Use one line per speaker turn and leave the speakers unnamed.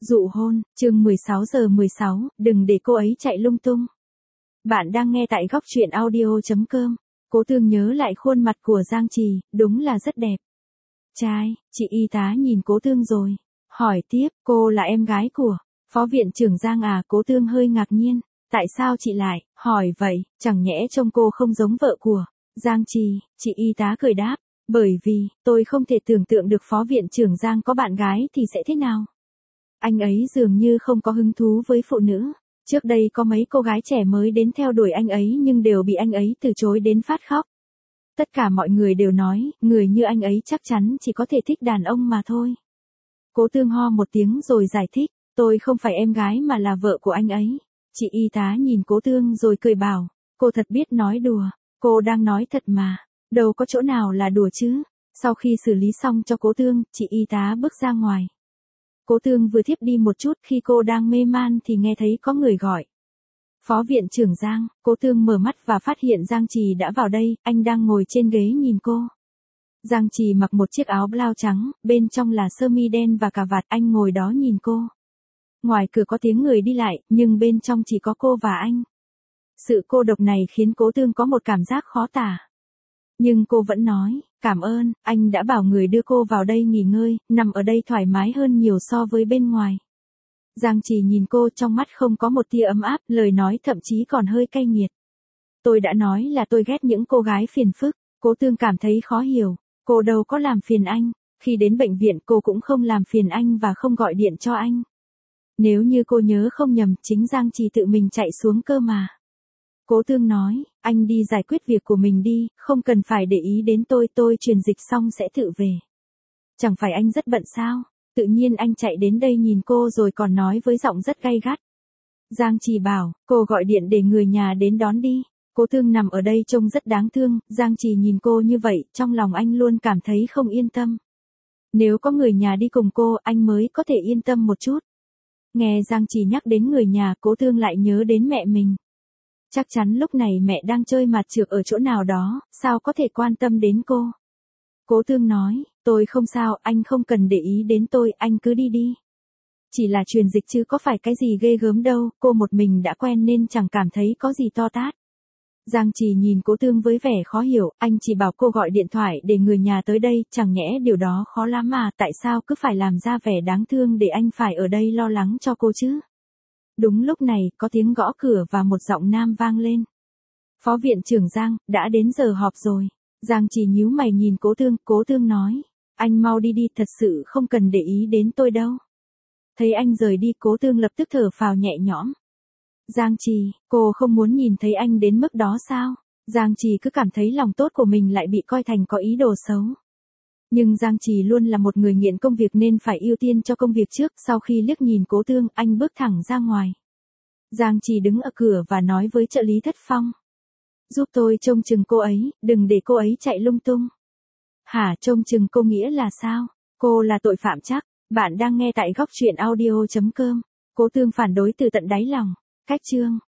Dụ hôn, chương 16:16, đừng để cô ấy chạy lung tung. Bạn đang nghe tại góc truyện audio.com. Cố Tương nhớ lại khuôn mặt của Giang Trì, đúng là rất đẹp. Trai, chị y tá nhìn Cố Tương rồi. Hỏi tiếp, cô là em gái của Phó Viện trưởng Giang à? Cố Tương hơi ngạc nhiên. Tại sao chị lại hỏi vậy, chẳng nhẽ trông cô không giống vợ của Giang Trì? Chị y tá cười đáp, bởi vì tôi không thể tưởng tượng được Phó Viện trưởng Giang có bạn gái thì sẽ thế nào. Anh ấy dường như không có hứng thú với phụ nữ. Trước đây có mấy cô gái trẻ mới đến theo đuổi anh ấy nhưng đều bị anh ấy từ chối đến phát khóc. Tất cả mọi người đều nói, người như anh ấy chắc chắn chỉ có thể thích đàn ông mà thôi. Cố Tương ho một tiếng rồi giải thích, tôi không phải em gái mà là vợ của anh ấy. Chị y tá nhìn Cố Tương rồi cười bảo, cô thật biết nói đùa, cô đang nói thật mà, đâu có chỗ nào là đùa chứ. Sau khi xử lý xong cho Cố Tương, chị y tá bước ra ngoài. Cố Tương vừa thiếp đi một chút, khi cô đang mê man thì nghe thấy có người gọi. Phó Viện trưởng Giang. Cố Tương mở mắt và phát hiện Giang Trì đã vào đây, anh đang ngồi trên ghế nhìn cô. Giang Trì mặc một chiếc áo blau trắng, bên trong là sơ mi đen và cà vạt, anh ngồi đó nhìn cô. Ngoài cửa có tiếng người đi lại, nhưng bên trong chỉ có cô và anh. Sự cô độc này khiến Cố Tương có một cảm giác khó tả. Nhưng cô vẫn nói, cảm ơn, anh đã bảo người đưa cô vào đây nghỉ ngơi, nằm ở đây thoải mái hơn nhiều so với bên ngoài. Giang Trì nhìn cô, trong mắt không có một tia ấm áp, lời nói thậm chí còn hơi cay nghiệt. Tôi đã nói là tôi ghét những cô gái phiền phức. Cố Tương cảm thấy khó hiểu, cô đâu có làm phiền anh, khi đến bệnh viện cô cũng không làm phiền anh và không gọi điện cho anh. Nếu như cô nhớ không nhầm, chính Giang Trì tự mình chạy xuống cơ mà. Cố Tương nói, anh đi giải quyết việc của mình đi, không cần phải để ý đến tôi truyền dịch xong sẽ tự về. Chẳng phải anh rất bận sao? Tự nhiên anh chạy đến đây nhìn cô rồi còn nói với giọng rất gay gắt. Giang Trì bảo, cô gọi điện để người nhà đến đón đi. Cố Tương nằm ở đây trông rất đáng thương, Giang Trì nhìn cô như vậy, trong lòng anh luôn cảm thấy không yên tâm. Nếu có người nhà đi cùng cô, anh mới có thể yên tâm một chút. Nghe Giang Trì nhắc đến người nhà, Cố Tương lại nhớ đến mẹ mình. Chắc chắn lúc này mẹ đang chơi mạt chược ở chỗ nào đó, sao có thể quan tâm đến cô. Cố Tương nói, tôi không sao, anh không cần để ý đến tôi, anh cứ đi đi. Chỉ là truyền dịch chứ có phải cái gì ghê gớm đâu, cô một mình đã quen nên chẳng cảm thấy có gì to tát. Giang Trì nhìn Cố Tương với vẻ khó hiểu, anh chỉ bảo cô gọi điện thoại để người nhà tới đây, chẳng nhẽ điều đó khó lắm mà, tại sao cứ phải làm ra vẻ đáng thương để anh phải ở đây lo lắng cho cô chứ. Đúng lúc này, có tiếng gõ cửa và một giọng nam vang lên. Phó Viện trưởng Giang, đã đến giờ họp rồi. Giang Trì nhíu mày nhìn Cố Tương nói, anh mau đi đi, thật sự không cần để ý đến tôi đâu. Thấy anh rời đi, Cố Tương lập tức thở phào nhẹ nhõm. Giang Trì, cô không muốn nhìn thấy anh đến mức đó sao? Giang Trì cứ cảm thấy lòng tốt của mình lại bị coi thành có ý đồ xấu. Nhưng Giang Trì luôn là một người nghiện công việc nên phải ưu tiên cho công việc trước. Sau khi liếc nhìn Cố Tương, anh bước thẳng ra ngoài. Giang Trì đứng ở cửa và nói với trợ lý Thất Phong. Giúp tôi trông chừng cô ấy, đừng để cô ấy chạy lung tung. Hả, trông chừng cô nghĩa là sao? Cô là tội phạm chắc. Bạn đang nghe tại góc truyện audio.com. Cố Tương phản đối từ tận đáy lòng. Cách chương